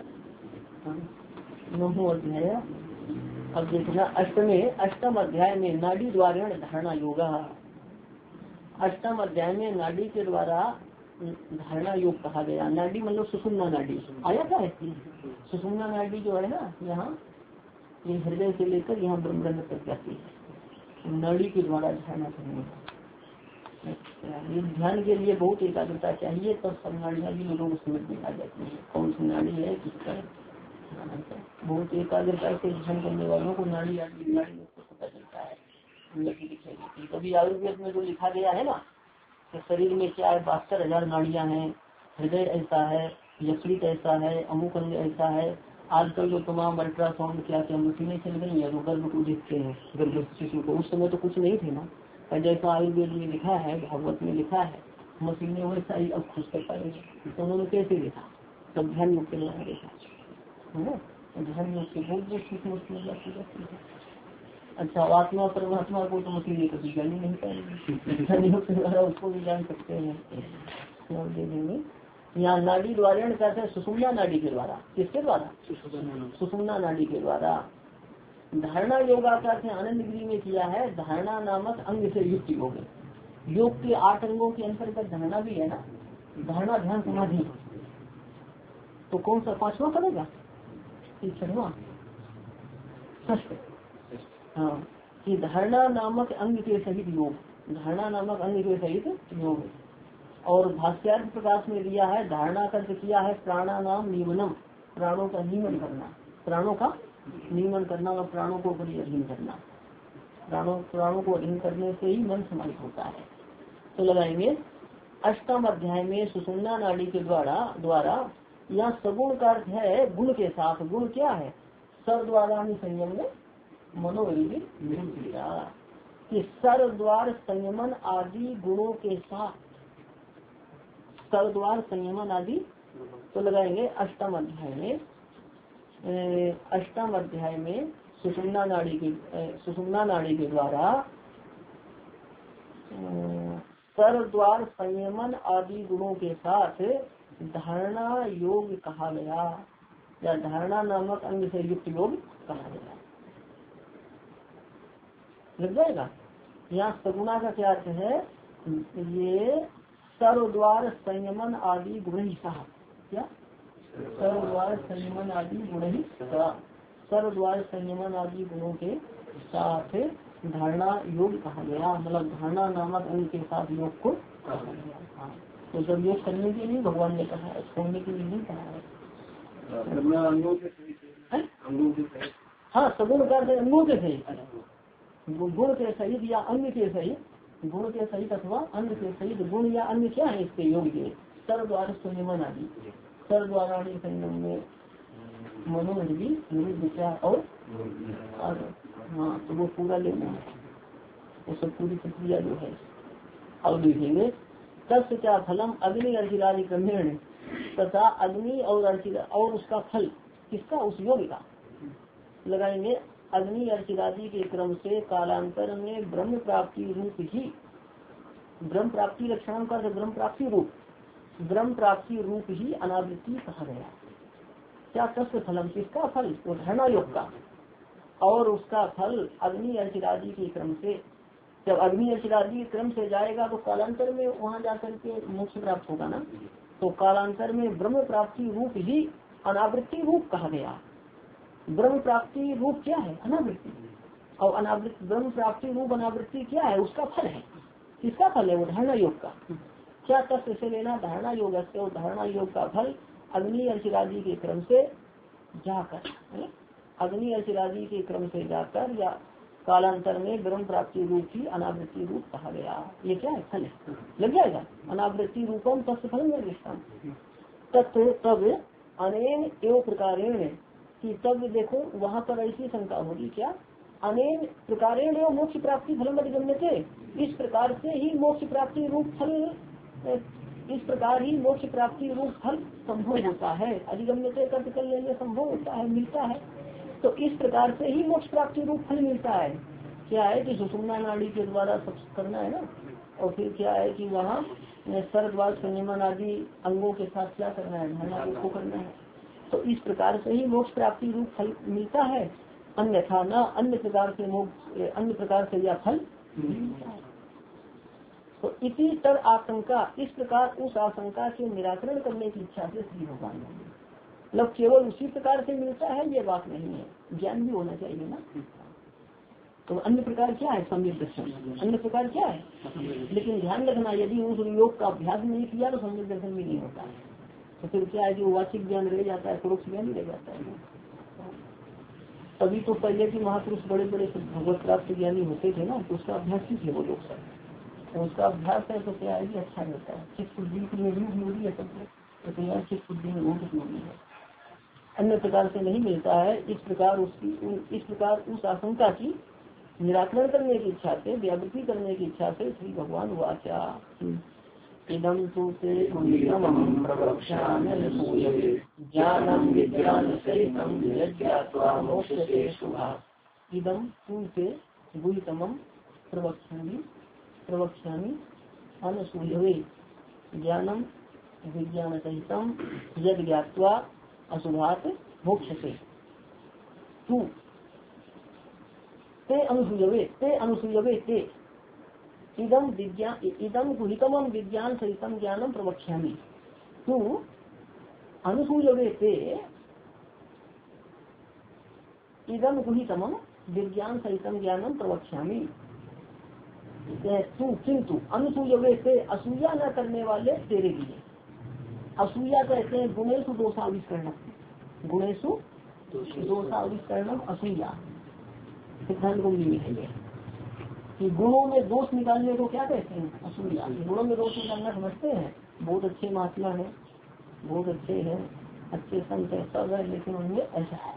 नवमो अध्याय। अब देखना अष्टमे अष्टम अध्याय में नाड़ी द्वारा धारणा योगा, अष्टम अध्याय में नाड़ी के द्वारा धारणा योग कहा गया। नाड़ी मतलब सुषुम्ना नाड़ी आया था, सुषुम्ना नाड़ी जो है ना, यहाँ ये हृदय से लेकर यहाँ ब्रह्म तक जाती है, नाड़ी के द्वारा धारणा करने का। ये ध्यान के लिए बहुत एकाग्रता चाहिए, तब सब नाड़ियाँ भी लोगों को समझ में आ जाती है, कौन सी नाड़ी है किसका। बहुत एकाग्रता से ध्यान करने वालों को नाड़ी नाड़ी को पता चलता है, दिखेगी। कभी आयुर्वेद में जो लिखा गया है ना कि शरीर में क्या है, बहत्तर हजार नाड़ियाँ हैं, हृदय ऐसा है, यकृत ऐसा है, अमुक अंग ऐसा है। आजकल जो तमाम अल्ट्रासाउंड क्या क्या मशीनें चल गई है, जो गर्भ को देखते हैं, गर्भ शिशु को, उस समय तो कुछ नहीं थे ना। और जैसा आयुर्वेद में लिखा है, भागवत में लिखा है, मशीनें वैसा ही अब खुश कर पाएंगे। तो उन्होंने कैसे लिखा? सब ध्यान योग के द्वारा देखा है ना, ध्यान योग से बहुत बहुत सीख मुश्किल जाती है। अच्छा, आत्मा परमात्मा को तो मशीनें कभी जान ही नहीं पाएंगे, ध्यान योग के द्वारा उसको भी जान सकते हैं। दे देंगे यहाँ नाड़ी द्वारा कहते हैं सुषुम्ना नाड़ी के द्वारा। किसके द्वारा? सुषुम्ना नाड़ी के द्वारा धारणा योगा करते हैं। आनंद गिरी में किया है, धारणा नामक अंग से युक्त योग। योग के आठ अंगों के अंतर्गत धारणा भी है ना, धारणा ध्यान समाधि। तो कौन सा पांचवा पड़ेगा? छठवां षष्ठ। हाँ, कि धारणा नामक अंग के सहित योग, धारणा नामक अंग के सहित योग। और भाष्यार्थ प्रकाश में दिया है, धारणा का किया है प्राणानाम नियमनम, प्राणों का नियमन करना, प्राणों का नियमन करना और प्राणों को बड़ी अधीन करना। प्राणों प्राणों को अधीन करने से ही मन समाहित होता है। तो लगाएंगे अष्टम अध्याय में सुषुम्ना नाड़ी के द्वारा द्वारा यहाँ सगुण का अर्थ है गुण के साथ। गुण क्या है? सर द्वारा संयम में मनोवृत्ति कि सर द्वार संयमन आदि गुणों के साथ, सर द्वार संयमन आदि। तो लगाएंगे अष्टम अध्याय में अष्टम अध्याय में सुषुम्ना नाड़ी के सुषुम्ना नाड़ी के द्वारा सर द्वार संयमन आदि गुणों के साथ धारणा योग कहा गया, या धारणा नामक अंग से युक्त योग कहा गया। लग जाएगा। यहाँ सगुणा का क्या अर्थ है? ये सर्वद्वार संयमन आदि गुण ही कहा। क्या? सर्वद्वार संयमन आदि गुण ही कहा। सर्वद्वार संयमन आदि गुणों के साथ धारणा योग कहा गया, मतलब धारणा नामक अंग के साथ योग को कहा गया। हाँ, तो जब योग करने के लिए भगवान ने कहा है, छोड़ने के लिए नहीं कहा है। हाँ, सगुण का अंगों के सहित, गुण के सहित या अंग के सहित, गुण के सहित अथवा अंग के सहित। गुण या अंग क्या है इसके योग के? सर्वद्वार संयमन आदि, सर्वद्वारा संयम में मनोवृत्ति विचार और हाँ, तो वो पूरा लेना है, वो सब पूरी प्रक्रिया जो है। अब देखेंगे तस्य क्या फलम अग्नि अर्चिरादि क्रमेण, तथा अग्नि और अर्चिरा और उसका फल किसका? उस योग का। लगाएंगे अग्नि अर्चिरादि के क्रम से कालांतर में ब्रह्म प्राप्ति रूप ही, ब्रह्म प्राप्ति लक्षण का ब्रह्म प्राप्ति रूप, ब्रह्म प्राप्ति रूप ही अनावृत्ति कहा गया। क्या? तस्य फलम, किसका फल? वो धारणा योग का। और उसका फल अग्नि अर्चिरादि के क्रम से, जब अग्नि अर्चिरादि के क्रम से जाएगा तो कालांतर में वहां जाकर के मोक्ष प्राप्त होगा ना। तो कालांतर में ब्रह्म प्राप्ति रूप ही अनावृत्ति रूप कहा गया। ब्रह्म प्राप्ति रूप क्या है? अनावृत्ति। और अनावृत्ति ब्रह्म प्राप्ति रूप अनावृत्ति क्या है? उसका फल है। किसका फल है? वो धारणा योग का। क्या तत्व से लेना? धारणा योग से। और धारणा योग का फल अग्नि अर्चिरादि के क्रम से जाकर, अग्नि अर्चिरादि के क्रम से जाकर या कालांतर में ब्रह्म प्राप्ति रूप ही अनावृत्ति रूप कहा गया। ये क्या है? फल है। लग जाएगा। अनावृत्ति रूपम तत्व फल निर्दिष्टम तत्व। तब अनेन एवं प्रकारेण कि तब देखो वहाँ पर ऐसी शंका होगी। क्या? अनेन प्रकारेण एवं मोक्ष प्राप्ति फलम अधिगम्यते, इस प्रकार से ही मोक्ष प्राप्ति रूप फल, इस प्रकार ही मोक्ष प्राप्ति रूप फल संभव होता है। अधिगम्यते कर्त कर लेंगे, संभव होता है, मिलता है। तो इस प्रकार से ही मोक्ष प्राप्ति रूप फल मिलता है। क्या है कि सुषुम्ना नाड़ी के द्वारा सब करना है ना। और फिर क्या है कि वहाँ सर्वद्वार संयमन आदि अंगों के साथ क्या करना है? धारणा को करना है। तो इस प्रकार से ही मोक्ष प्राप्ति रूप फल मिलता है, अन्यथा न अन्य प्रकार से मोक्ष, अन्य प्रकार से यह फल मिलता है। तो इसी तर आशंका, इस प्रकार उस आशंका के निराकरण करने की इच्छा से श्री भगवान ने, मतलब केवल उसी प्रकार से मिलता है ये बात नहीं है, ज्ञान भी होना चाहिए ना। तो अन्य प्रकार क्या है? सम्यक दर्शन। अन्य प्रकार क्या है? लेकिन ध्यान रखना, यदि उस योग का अभ्यास नहीं किया तो सम्यक दर्शन भी नहीं होता है। तो फिर क्या है कि वाचिक ज्ञान रह जाता है, परोक्ष ज्ञान ही रह जाता है। तभी तो पहले के महापुरुष बड़े बड़े भगवत प्राप्त ज्ञानी होते थे ना, तो उसका अभ्यास ही थे वो लोग सब। तो उसका अभ्यास है तो क्या है कि अच्छा रहता है। चित्त बुद्धि की में भी उपयोगी है सब, तो यहाँ चित्त बुद्धि में बहुत उपयोगी है। अन्य प्रकार से नहीं मिलता है। इस प्रकार उसकी इस प्रकार उस आशंका की निराकरण करने की इच्छा से, व्यावृत्ति करने की इच्छा से श्री भगवान वाचा इदम तु ते गुणितमं प्रवक्ष्यामि ज्ञानं विज्ञान सहितं यज्ञात्वा मोक्ष्यते शुभात्। इदम तु ते गुणितमं प्रवक्ष्यामि प्रवक्ष्यामि अनसूयवे ज्ञानम विज्ञान सहितं यज्ञ ज्ञात्वा अशुभात् मोक्ष्यते। तू ते अनुसूयवे, ते अनुसूयवे ते इदम विज्ञान इदम गुहितमं विज्ञान सहितं ज्ञानम प्रवक्ष्यामि। तू अनुसूयवे ते इदम गुहितमं विज्ञान सहितं ज्ञानम प्रवक्ष्यामि। तू किंतु अनुसूयवे ते, असूया न करने वाले तेरे लिए। असूया कहते हैं गुणेशु दोषाविष्करणम, गुणेशु दोषाविष्करणम असूया। सिद्धांत को भी है। कि गुणों में दोष निकालने को क्या कहते हैं? असूया। गुणों में दोष निकालना समझते हैं? बहुत अच्छे महात्मा है, बहुत अच्छे हैं, अच्छे संत है, सब है, लेकिन उनमें ऐसा है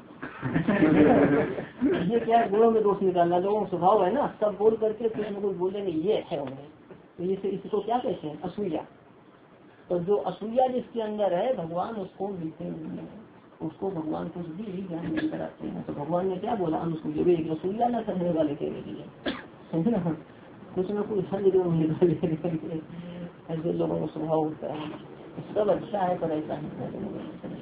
ये क्या है? गुणों में दोष निकालना। लोगों का स्वभाव है ना, सब बोल करके कुछ न कुछ बोलेंगे ये है उन्हें, तो इसे इसको क्या कहते हैं? असूया। तो जो असूया जिसके अंदर है, भगवान उसको मिलते नहीं है, उसको भगवान कुछ भी ज्ञान नहीं कराते हैं। तो भगवान ने क्या बोला? अनुसूया। असूया न करने वाले के लिए ना, कुछ न कुछ हर जगह ऐसे लोगों का स्वभाव होता है। सब अच्छा है पर ऐसा नहीं,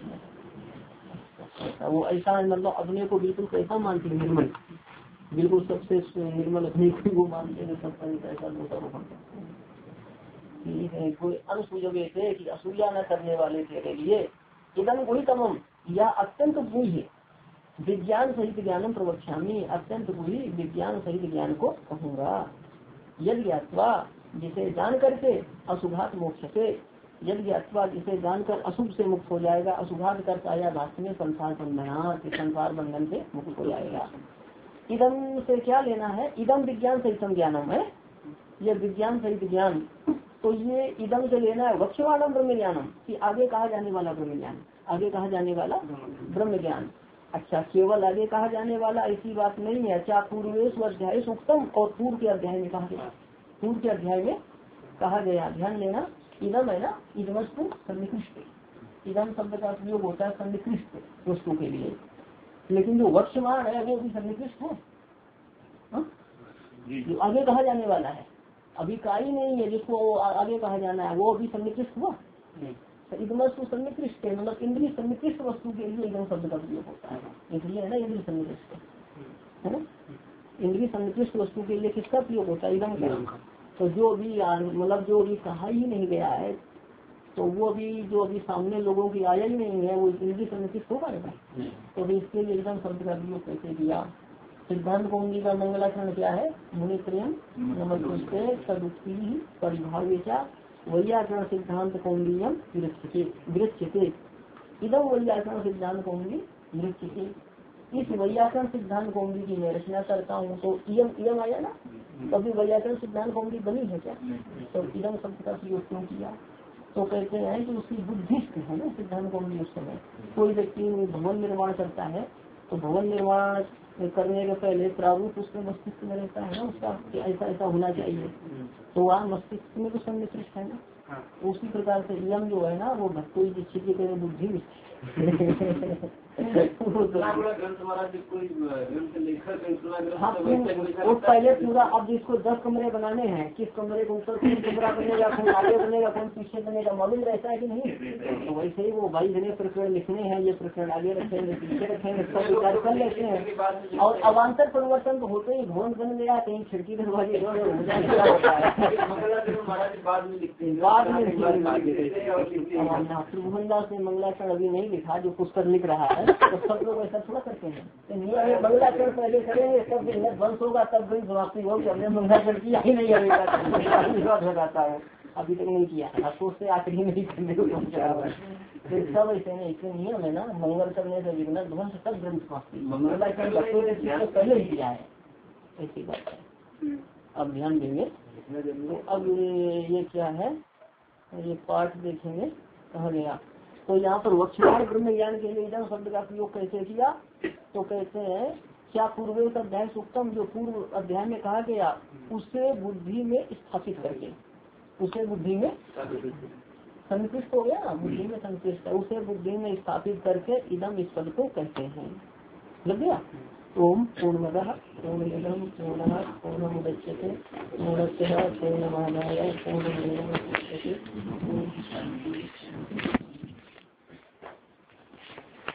वो ऐसा है मतलब अपने को बिल्कुल कैसा मानते हैं? निर्मल, बिल्कुल सबसे निर्मल अपने को वो मानते हैं, सब ऐसा दोषारोपण करते हैं। ठीक है, कोई अनुसूय थे कि असूया न करने वाले तेरे लिए इदम गुहितमम, या अत्यंत गुह्य विज्ञान सहित ज्ञानम प्रवक्ष्यामि, अत्यंत गुह्य विज्ञान सहित ज्ञान को कहूँगा। यदि ज्ञात्वा, जिसे जान करके अशुभात मोक्ष से, यदि ज्ञात्वा जिसे जानकर अशुभ से मुक्त हो जाएगा। अशुभात कर आया भाष्य में संसार बंधना, संसार बंधन से मुक्त हो जाएगा। इदम से क्या लेना है? इदम विज्ञान सहित ज्ञानम है, यह विज्ञान सहित ज्ञान। तो ये इदम से लेना है वक्षमाणम ब्रह्म ज्ञानम, कि आगे कहा जाने वाला ब्रह्म ज्ञान, आगे कहा जाने वाला ब्रह्म ज्ञान। अच्छा, केवल आगे कहा जाने वाला ऐसी बात नहीं है। क्या पूर्वेश अध्याय उत्तम और पूर्व के अध्याय में कहा गया? पूर्व के अध्याय में कहा गया, ध्यान देना, इदम है ना, इदमस्तु सन्निकृष्ट। इदम शब्द का प्रयोग होता है सन्निकृष्ट वस्तु के लिए, लेकिन जो वक्षमान है वो भी सन्निकृष्ट है, जो आगे कहा जाने वाला है। अभी का ही नहीं है जिसको आगे कहा जाना है, वो अभी सन्निकृष्ट हुआ। इदमस्तु सन्निकृष्ट है, मतलब इंद्रिय सन्निकृष्ट वस्तु के लिए इदम शब्द का प्रयोग होता है, इसलिए है ना इंद्रिय सन्निकृष्ट है ना। इंद्रिय सन्निकृष्ट वस्तु के लिए किसका प्रयोग होता है? इदम का। तो जो अभी मतलब जो अभी कहा ही नहीं गया है, तो वो अभी जो अभी सामने लोगों की आया ही नहीं है, वो इंद्रिय सन्निकृष्ट हो पाएगा। तो इसके लिए एकदम शब्द का प्रयोग कैसे किया? सिद्धांत कौमुदी का मंगलाचरण क्या है? मुनि प्रेम नमस्ते सदुक्ति परिभाव्यचा वैयाकरण सिद्धांत कौमुदीयम विरच्यते। इदम वैयाकरण सिद्धांत कौमुदी विरच्यते। इस वैयाकरण सिद्धांत कौमुदी की मैं रचना करता हूँ। तो इयम इयम आया ना, कभी वैयाकरण सिद्धांत कौमुदी बनी है क्या? तो इदम शब्द का प्रयोग क्यों किया? तो कहते हैं कि उसकी बुद्धिस्ट है ना सिद्धांत कौमुदी। उस समय कोई व्यक्ति भवन निर्माण करता है, तो भवन निर्माण करने के पहले प्रारूप उसमें मस्तिष्क में रहता है ना उसका, ऐसा ऐसा होना चाहिए। तो वहाँ मस्तिष्क में तो सन्निकृष्ट है ना, उसी प्रकार से यम जो है ना वो भक्तों की छिपी करे बुद्धि वो पहले पूरा। अब जिसको दस कमरे बनाने हैं, किस कमरे को ऊपर कौन कमरा बनेगा, कौन आगे बनेगा, कौन पीछे बनेगा, मालूम रहता है कि नहीं? तो वैसे ही वो भाई जने प्रकरण लिखने हैं, ये प्रकरण आगे रखेंगे पीछे रखेंगे, सब विचार कर लेते हैं। और अवान्तर परिवर्तन तो होते ही भवन बन गया, कहीं खिड़की दरवाजे होता है, बाद में त्रिभुवनदास ने मंगलाचरण अभी नहीं लिखा, जो पुस्तक लिख रहा है, तो सब लोग ऐसा थोड़ा करते हैं। तो नियम मंगलाचरण पहले करेंगे, तब दिन बंद होगा, तब दिन समाप्ति होगी। हमने मंगलाचरण किया ही नहीं अभी बताता हूँ, अभी तक नहीं किया है, अफसोस से आखिरी नहीं करने को पहुँचा हुआ है। फिर सब ऐसे नहीं, इसलिए नियम है ना, मंगल करने से विघ्न ध्वंस तब ग्रंथ समाप्ति। मंगलाचरण बच्चों ने पहले ही किया है, ऐसी बात है। अब ध्यान देंगे। तो अब ये क्या है, ये पाठ देखेंगे कहा गया। तो यहाँ पर वक्षमान ब्रह्म ज्ञान के लिए इदम शब्द का प्रयोग कैसे किया? तो कहते हैं क्या पूर्वेश अध्याय उत्तम, जो पूर्व अध्याय में कहा गया उसे बुद्धि में स्थापित करके, उसे बुद्धि में संतुष्ट हो गया ना, बुद्धि में संतुष्ट है, उसे बुद्धि में स्थापित करके इदम इस पद को कहते हैं। लग गया। ओम पूर्णमदः पूर्णमिदं पूर्णः पूर्णमुदच्यते पूर्णस्य पूर्णमादाय पूर्णमेवावशिष्यते।